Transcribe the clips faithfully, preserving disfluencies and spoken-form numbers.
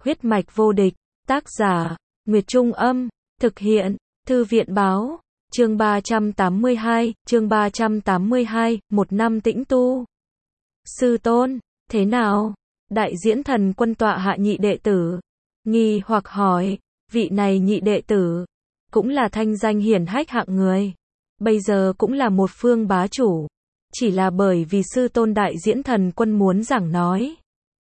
Huyết mạch vô địch, tác giả, Nguyệt Trung Âm, thực hiện, Thư viện Báo, chương ba trăm tám mươi hai, chương ba trăm tám mươi hai, một năm tĩnh tu. Sư tôn, thế nào? Đại diễn thần quân tọa hạ nhị đệ tử, nghi hoặc hỏi, vị này nhị đệ tử, cũng là thanh danh hiển hách hạng người, bây giờ cũng là một phương bá chủ, chỉ là bởi vì sư tôn đại diễn thần quân muốn giảng nói.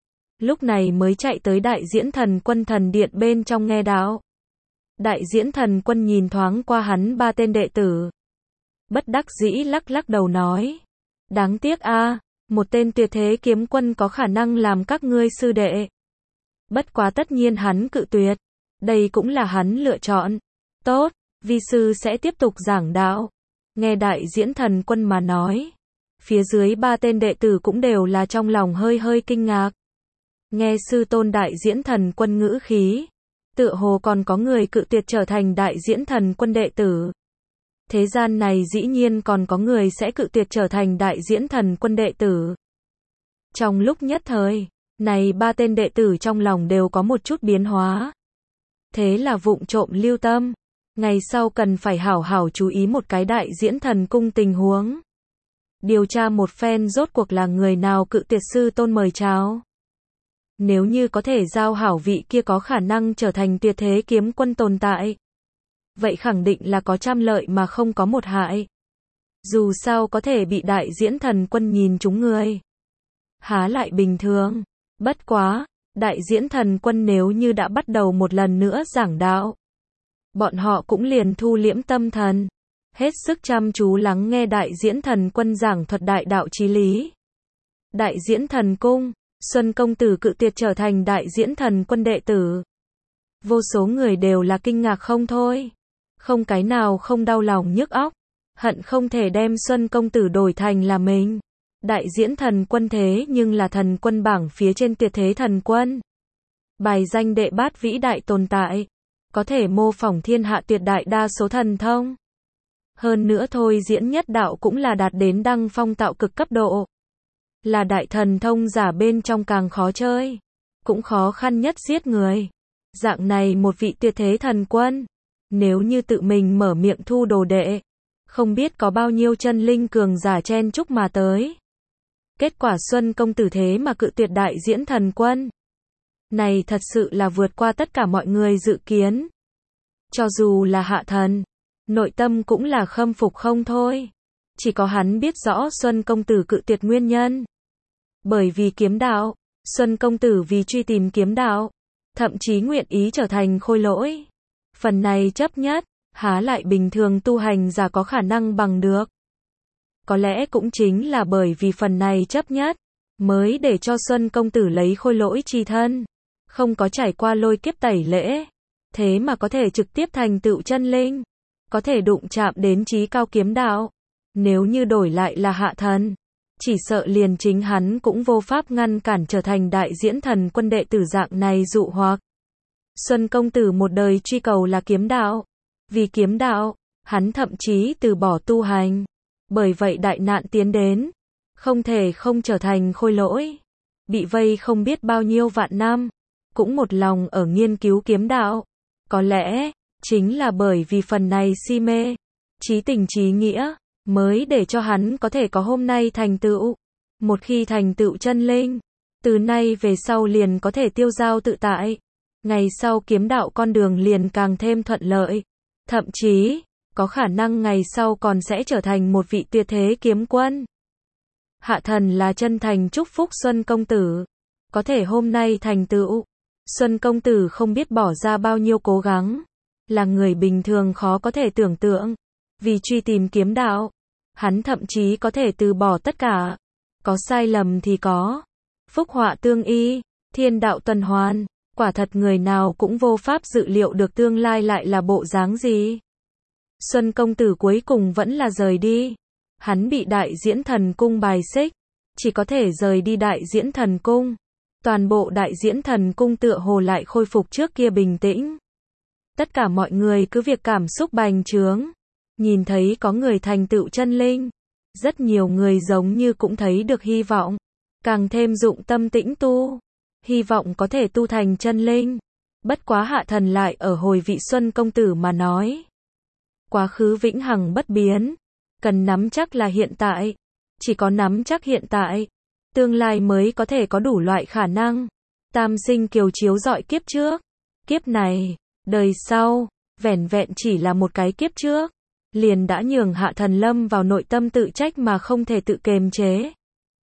Lúc này mới chạy tới đại diễn thần quân thần điện bên trong nghe đạo. Đại diễn thần quân nhìn thoáng qua hắn ba tên đệ tử. Bất đắc dĩ lắc lắc đầu nói. Đáng tiếc a, một tên tuyệt thế kiếm quân có khả năng làm các ngươi sư đệ. Bất quá tất nhiên hắn cự tuyệt. Đây cũng là hắn lựa chọn. Tốt, vi sư sẽ tiếp tục giảng đạo. Nghe đại diễn thần quân mà nói. Phía dưới ba tên đệ tử cũng đều là trong lòng hơi hơi kinh ngạc. Nghe sư tôn đại diễn thần quân ngữ khí, tựa hồ còn có người cự tuyệt trở thành đại diễn thần quân đệ tử. Thế gian này dĩ nhiên còn có người sẽ cự tuyệt trở thành đại diễn thần quân đệ tử. Trong lúc nhất thời, này ba tên đệ tử trong lòng đều có một chút biến hóa. Thế là vụng trộm lưu tâm, ngày sau cần phải hảo hảo chú ý một cái đại diễn thần cung tình huống. Điều tra một phen rốt cuộc là người nào cự tuyệt sư tôn mời chào. Nếu như có thể giao hảo vị kia có khả năng trở thành tuyệt thế kiếm quân tồn tại. Vậy khẳng định là có trăm lợi mà không có một hại. Dù sao có thể bị đại diễn thần quân nhìn trúng người. Há lại bình thường. Bất quá, đại diễn thần quân nếu như đã bắt đầu một lần nữa giảng đạo. Bọn họ cũng liền thu liễm tâm thần. Hết sức chăm chú lắng nghe đại diễn thần quân giảng thuật đại đạo chí lý. Đại diễn thần cung. Xuân công tử cự tuyệt trở thành đại diễn thần quân đệ tử. Vô số người đều là kinh ngạc không thôi. Không cái nào không đau lòng nhức óc. Hận không thể đem Xuân công tử đổi thành là mình. Đại diễn thần quân thế nhưng là thần quân bảng phía trên tuyệt thế thần quân. Bài danh đệ bát vĩ đại tồn tại. Có thể mô phỏng thiên hạ tuyệt đại đa số thần thông. Hơn nữa thôi diễn nhất đạo cũng là đạt đến đăng phong tạo cực cấp độ. Là đại thần thông giả bên trong càng khó chơi. Cũng khó khăn nhất giết người. Dạng này một vị tuyệt thế thần quân. Nếu như tự mình mở miệng thu đồ đệ. Không biết có bao nhiêu chân linh cường giả chen chúc mà tới. Kết quả Xuân công tử thế mà cự tuyệt đại diễn thần quân. Này thật sự là vượt qua tất cả mọi người dự kiến. Cho dù là hạ thần. Nội tâm cũng là khâm phục không thôi. Chỉ có hắn biết rõ Xuân công tử cự tuyệt nguyên nhân. Bởi vì kiếm đạo, Xuân công tử vì truy tìm kiếm đạo, thậm chí nguyện ý trở thành khôi lỗi. Phần này chấp nhất, há lại bình thường tu hành giả có khả năng bằng được. Có lẽ cũng chính là bởi vì phần này chấp nhất, mới để cho Xuân công tử lấy khôi lỗi chi thân, không có trải qua lôi kiếp tẩy lễ, thế mà có thể trực tiếp thành tựu chân linh, có thể đụng chạm đến chí cao kiếm đạo. Nếu như đổi lại là hạ thần, chỉ sợ liền chính hắn cũng vô pháp ngăn cản trở thành đại diễn thần quân đệ tử dạng này dụ hoặc. Xuân công tử một đời truy cầu là kiếm đạo. Vì kiếm đạo, hắn thậm chí từ bỏ tu hành. Bởi vậy đại nạn tiến đến, không thể không trở thành khôi lỗi. Bị vây không biết bao nhiêu vạn năm, cũng một lòng ở nghiên cứu kiếm đạo. Có lẽ, chính là bởi vì phần này si mê, chí tình chí nghĩa. Mới để cho hắn có thể có hôm nay thành tựu. Một khi thành tựu chân linh, từ nay về sau liền có thể tiêu dao tự tại. Ngày sau kiếm đạo con đường liền càng thêm thuận lợi. Thậm chí, có khả năng ngày sau còn sẽ trở thành một vị tuyệt thế kiếm quân. Hạ thần là chân thành chúc phúc Xuân công tử. Có thể hôm nay thành tựu. Xuân công tử không biết bỏ ra bao nhiêu cố gắng. Là người bình thường khó có thể tưởng tượng. Vì truy tìm kiếm đạo, hắn thậm chí có thể từ bỏ tất cả. Có sai lầm thì có. Phúc họa tương y, thiên đạo tuần hoàn. Quả thật người nào cũng vô pháp dự liệu được tương lai lại là bộ dáng gì. Xuân công tử cuối cùng vẫn là rời đi. Hắn bị đại diễn thần cung bài xích. Chỉ có thể rời đi đại diễn thần cung. Toàn bộ đại diễn thần cung tựa hồ lại khôi phục trước kia bình tĩnh. Tất cả mọi người cứ việc cảm xúc bành trướng. Nhìn thấy có người thành tựu chân linh, rất nhiều người giống như cũng thấy được hy vọng, càng thêm dụng tâm tĩnh tu. hy vọng có thể tu thành chân linh. Bất quá Hạ Thần lại ở hồi vị Xuân công tử mà nói. Quá khứ vĩnh hằng bất biến, cần nắm chắc là hiện tại, chỉ có nắm chắc hiện tại, tương lai mới có thể có đủ loại khả năng. Tam sinh kiều chiếu rọi kiếp trước, kiếp này, đời sau, vẻn vẹn chỉ là một cái kiếp trước, liền đã nhường Hạ Thần lâm vào nội tâm tự trách mà không thể tự kiềm chế.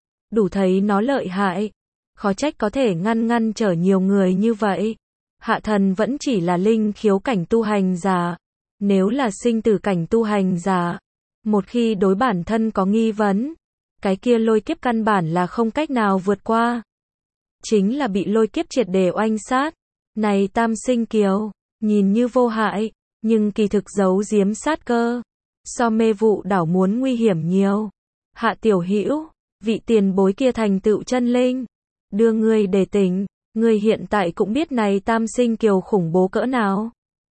Đủ thấy nó lợi hại, khó trách có thể ngăn ngăn trở nhiều người như vậy. Hạ Thần vẫn chỉ là linh khiếu cảnh tu hành giả, nếu là sinh tử cảnh tu hành giả, một khi đối bản thân có nghi vấn, cái kia lôi kiếp căn bản là không cách nào vượt qua. Chính là bị lôi kiếp triệt để oanh sát. Này tam sinh kiều, nhìn như vô hại, nhưng kỳ thực giấu giếm sát cơ. So mê vụ đảo muốn nguy hiểm nhiều. Hạ tiểu hữu, vị tiền bối kia thành tựu chân linh. Đưa ngươi để tỉnh, ngươi hiện tại cũng biết này tam sinh kiều khủng bố cỡ nào.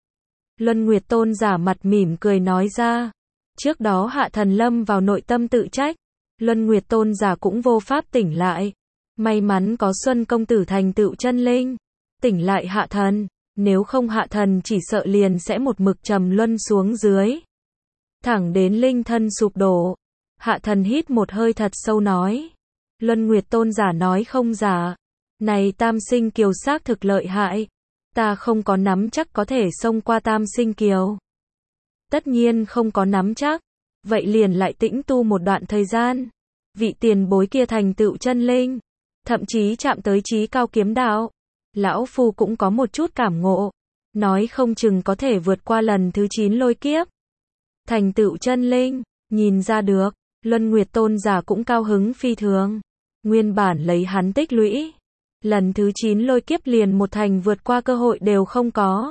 Luân Nguyệt Tôn giả mặt mỉm cười nói ra. Trước đó Hạ Thần lâm vào nội tâm tự trách. Luân Nguyệt Tôn giả cũng vô pháp tỉnh lại. May mắn có Xuân công tử thành tựu chân linh, tỉnh lại Hạ Thần, nếu không Hạ Thần chỉ sợ liền sẽ một mực trầm luân xuống dưới. Thẳng đến linh thân sụp đổ. Hạ Thần hít một hơi thật sâu nói. Luân Nguyệt Tôn giả nói không giả. Này tam sinh kiều xác thực lợi hại. Ta không có nắm chắc có thể xông qua tam sinh kiều. Tất nhiên không có nắm chắc. Vậy liền lại tĩnh tu một đoạn thời gian. Vị tiền bối kia thành tựu chân linh, thậm chí chạm tới chí cao kiếm đạo. Lão Phu cũng có một chút cảm ngộ. Nói không chừng có thể vượt qua lần thứ chín lôi kiếp. Thành tựu chân linh, nhìn ra được. Luân Nguyệt Tôn giả cũng cao hứng phi thường. Nguyên bản lấy hắn tích lũy, lần thứ chín lôi kiếp liền một thành vượt qua cơ hội đều không có.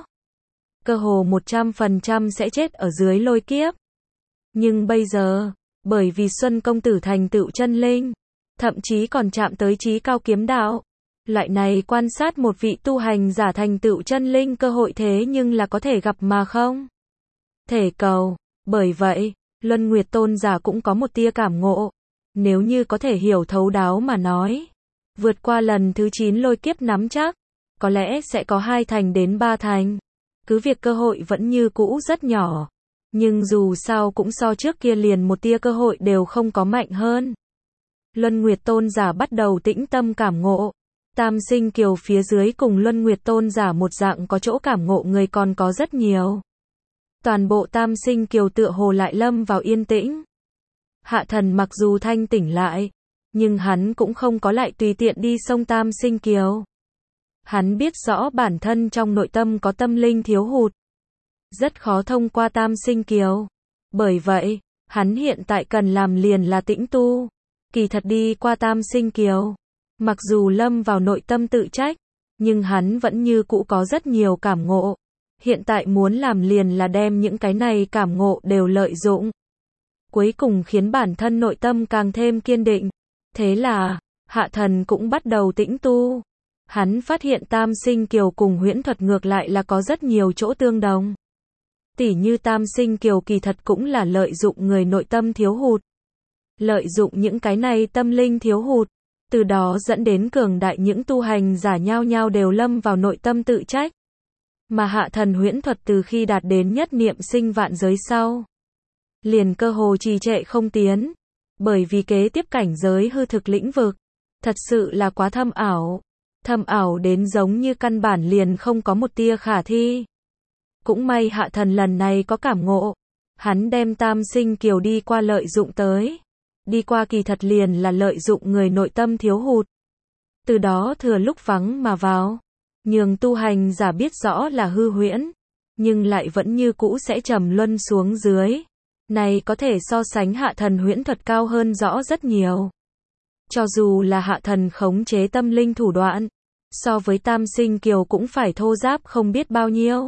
Cơ hồ một trăm phần trăm sẽ chết ở dưới lôi kiếp. Nhưng bây giờ, bởi vì Xuân công tử thành tựu chân linh, thậm chí còn chạm tới chí cao kiếm đạo, loại này quan sát một vị tu hành giả thành tựu chân linh cơ hội thế nhưng là có thể gặp mà không thể cầu. Bởi vậy, Luân Nguyệt Tôn giả cũng có một tia cảm ngộ. Nếu như có thể hiểu thấu đáo mà nói, vượt qua lần thứ chín lôi kiếp nắm chắc, có lẽ sẽ có hai thành đến ba thành. Cứ việc cơ hội vẫn như cũ rất nhỏ, nhưng dù sao cũng so trước kia liền một tia cơ hội đều không có mạnh hơn. Luân Nguyệt Tôn giả bắt đầu tĩnh tâm cảm ngộ. Tam sinh kiều phía dưới cùng Luân Nguyệt Tôn giả một dạng có chỗ cảm ngộ người còn có rất nhiều. Toàn bộ tam sinh kiều tựa hồ lại lâm vào yên tĩnh. Hạ Thần mặc dù thanh tỉnh lại, nhưng hắn cũng không có lại tùy tiện đi sông tam sinh kiều. Hắn biết rõ bản thân trong nội tâm có tâm linh thiếu hụt, rất khó thông qua tam sinh kiều. Bởi vậy, hắn hiện tại cần làm liền là tĩnh tu. Kỳ thật đi qua tam sinh kiều, mặc dù lâm vào nội tâm tự trách, nhưng hắn vẫn như cũ có rất nhiều cảm ngộ. Hiện tại muốn làm liền là đem những cái này cảm ngộ đều lợi dụng. Cuối cùng khiến bản thân nội tâm càng thêm kiên định. Thế là, Hạ Thần cũng bắt đầu tĩnh tu. Hắn phát hiện tam sinh kiều cùng huyễn thuật ngược lại là có rất nhiều chỗ tương đồng. Tỉ như tam sinh kiều kỳ thật cũng là lợi dụng người nội tâm thiếu hụt. Lợi dụng những cái này tâm linh thiếu hụt, từ đó dẫn đến cường đại những tu hành giả nhao nhao đều lâm vào nội tâm tự trách. Mà Hạ Thần huyễn thuật từ khi đạt đến nhất niệm sinh vạn giới sau, liền cơ hồ trì trệ không tiến. Bởi vì kế tiếp cảnh giới hư thực lĩnh vực, thật sự là quá thâm ảo. Thâm ảo đến giống như căn bản liền không có một tia khả thi. Cũng may Hạ Thần lần này có cảm ngộ. Hắn đem tam sinh kiều đi qua lợi dụng tới. Đi qua kỳ thật liền là lợi dụng người nội tâm thiếu hụt. Từ đó thừa lúc vắng mà vào. Nhường tu hành giả biết rõ là hư huyễn, nhưng lại vẫn như cũ sẽ trầm luân xuống dưới. Này có thể so sánh Hạ Thần huyễn thuật cao hơn rõ rất nhiều. Cho dù là Hạ Thần khống chế tâm linh thủ đoạn, so với tam sinh kiều cũng phải thô giáp không biết bao nhiêu.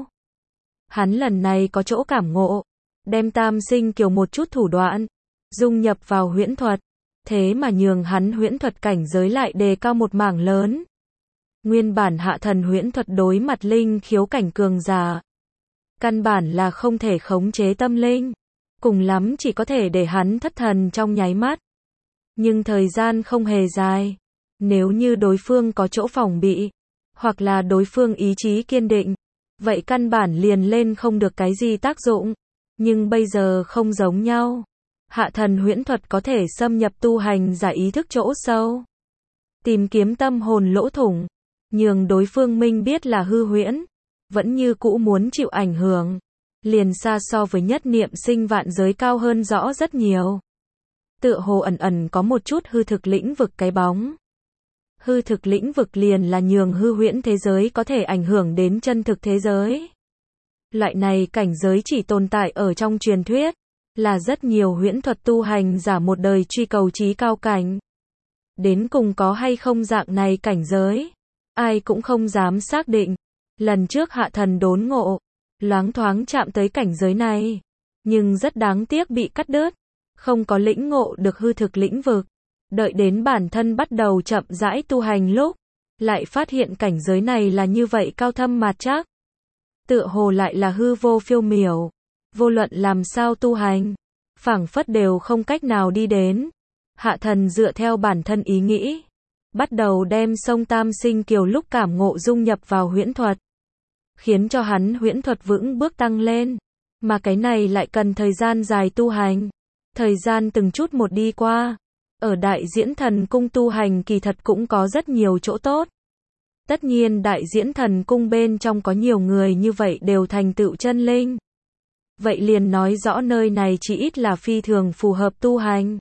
Hắn lần này có chỗ cảm ngộ, đem tam sinh kiều một chút thủ đoạn, dung nhập vào huyễn thuật, thế mà nhường hắn huyễn thuật cảnh giới lại đề cao một mảng lớn. Nguyên bản Hạ Thần huyễn thuật đối mặt linh khiếu cảnh cường giả, căn bản là không thể khống chế tâm linh, cùng lắm chỉ có thể để hắn thất thần trong nháy mắt. Nhưng thời gian không hề dài, Nếu như đối phương có chỗ phòng bị, hoặc là đối phương ý chí kiên định, vậy căn bản liền lên không được cái gì tác dụng. Nhưng bây giờ không giống nhau. Hạ thần huyễn thuật có thể xâm nhập tu hành giả ý thức chỗ sâu, tìm kiếm tâm hồn lỗ thủng, nhường đối phương minh biết là hư huyễn, vẫn như cũ muốn chịu ảnh hưởng, liền xa so với nhất niệm sinh vạn giới cao hơn rõ rất nhiều. Tựa hồ ẩn ẩn có một chút hư thực lĩnh vực cái bóng. Hư thực lĩnh vực liền là nhường hư huyễn thế giới có thể ảnh hưởng đến chân thực thế giới. Loại này cảnh giới chỉ tồn tại ở trong truyền thuyết, là rất nhiều huyễn thuật tu hành giả một đời truy cầu chí cao cảnh. Đến cùng có hay không dạng này cảnh giới, ai cũng không dám xác định. Lần trước hạ thần đốn ngộ, loáng thoáng chạm tới cảnh giới này, nhưng rất đáng tiếc bị cắt đứt, không có lĩnh ngộ được hư thực lĩnh vực. Đợi đến bản thân bắt đầu chậm rãi tu hành lúc, lại phát hiện cảnh giới này là như vậy cao thâm mạt trắc. Tựa hồ lại là hư vô phiêu miểu, vô luận làm sao tu hành, phảng phất đều không cách nào đi đến. Hạ thần dựa theo bản thân ý nghĩ, bắt đầu đem sông Tam Sinh Kiều lúc cảm ngộ dung nhập vào huyễn thuật, khiến cho hắn huyễn thuật vững bước tăng lên. Mà cái này lại cần thời gian dài tu hành. Thời gian từng chút một đi qua, ở Đại Diễn Thần Cung tu hành kỳ thật cũng có rất nhiều chỗ tốt. Tất nhiên Đại Diễn Thần Cung bên trong có nhiều người như vậy đều thành tựu chân linh. Vậy liền nói rõ nơi này chỉ ít là phi thường phù hợp tu hành.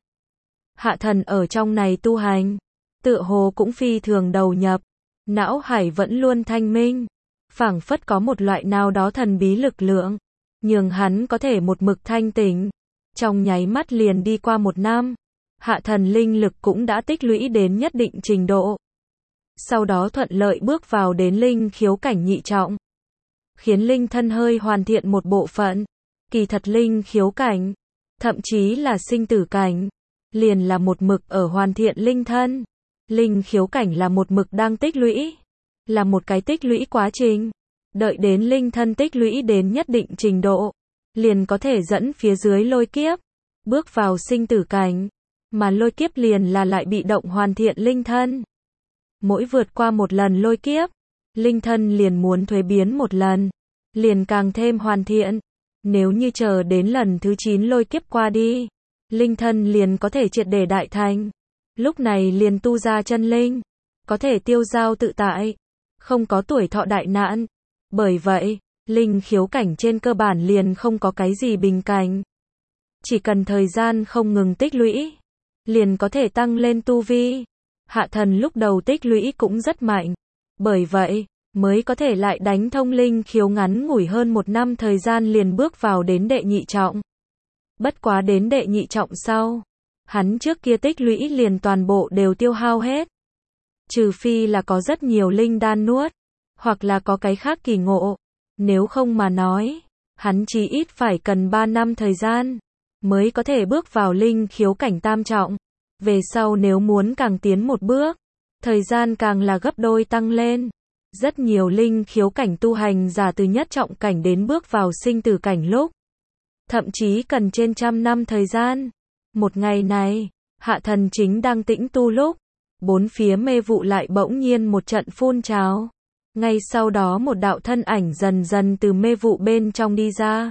Hạ thần ở trong này tu hành, tựa hồ cũng phi thường đầu nhập, não hải vẫn luôn thanh minh, phảng phất có một loại nào đó thần bí lực lượng, nhường hắn có thể một mực thanh tỉnh. Trong nháy mắt liền đi qua một năm, hạ thần linh lực cũng đã tích lũy đến nhất định trình độ. Sau đó thuận lợi bước vào đến linh khiếu cảnh nhị trọng, khiến linh thân hơi hoàn thiện một bộ phận. Kỳ thật linh khiếu cảnh, thậm chí là sinh tử cảnh, liền là một mực ở hoàn thiện linh thân. Linh khiếu cảnh là một mực đang tích lũy, là một cái tích lũy quá trình. Đợi đến linh thân tích lũy đến nhất định trình độ, liền có thể dẫn phía dưới lôi kiếp, bước vào sinh tử cảnh, mà lôi kiếp liền là lại bị động hoàn thiện linh thân. Mỗi vượt qua một lần lôi kiếp, linh thân liền muốn thuế biến một lần, liền càng thêm hoàn thiện. Nếu như chờ đến lần thứ chín lôi kiếp qua đi, linh thân liền có thể triệt để đại thành. Lúc này liền tu ra chân linh, có thể tiêu dao tự tại, không có tuổi thọ đại nạn. Bởi vậy, linh khiếu cảnh trên cơ bản liền không có cái gì bình cảnh. Chỉ cần thời gian không ngừng tích lũy, liền có thể tăng lên tu vi. Hạ thần lúc đầu tích lũy cũng rất mạnh. Bởi vậy, mới có thể lại đánh thông linh khiếu ngắn ngủi hơn một năm thời gian liền bước vào đến đệ nhị trọng. Bất quá đến đệ nhị trọng sau, hắn trước kia tích lũy liền toàn bộ đều tiêu hao hết. Trừ phi là có rất nhiều linh đan nuốt, hoặc là có cái khác kỳ ngộ. Nếu không mà nói, hắn chỉ ít phải cần ba năm thời gian, mới có thể bước vào linh khiếu cảnh tam trọng. Về sau nếu muốn càng tiến một bước, thời gian càng là gấp đôi tăng lên. Rất nhiều linh khiếu cảnh tu hành giả từ nhất trọng cảnh đến bước vào sinh tử cảnh lúc, thậm chí cần trên trăm năm thời gian. Một ngày này, hạ thần chính đang tĩnh tu lúc, bốn phía mê vụ lại bỗng nhiên một trận phun trào. Ngay sau đó một đạo thân ảnh dần dần từ mê vụ bên trong đi ra.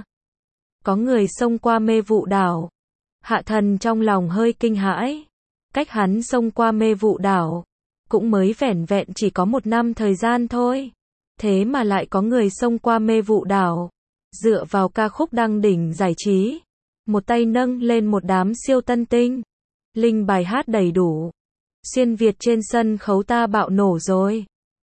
Có người xông qua mê vụ đảo. Hạ thần trong lòng hơi kinh hãi. Cách hắn xông qua mê vụ đảo, cũng mới vẻn vẹn chỉ có một năm thời gian thôi. Thế mà lại có người xông qua mê vụ đảo. Dựa vào ca khúc đăng đỉnh giải trí, một tay nâng lên một đám siêu tân tinh. Linh bài hát đầy đủ. Xuyên Việt trên sân khấu ta bạo nổ rồi.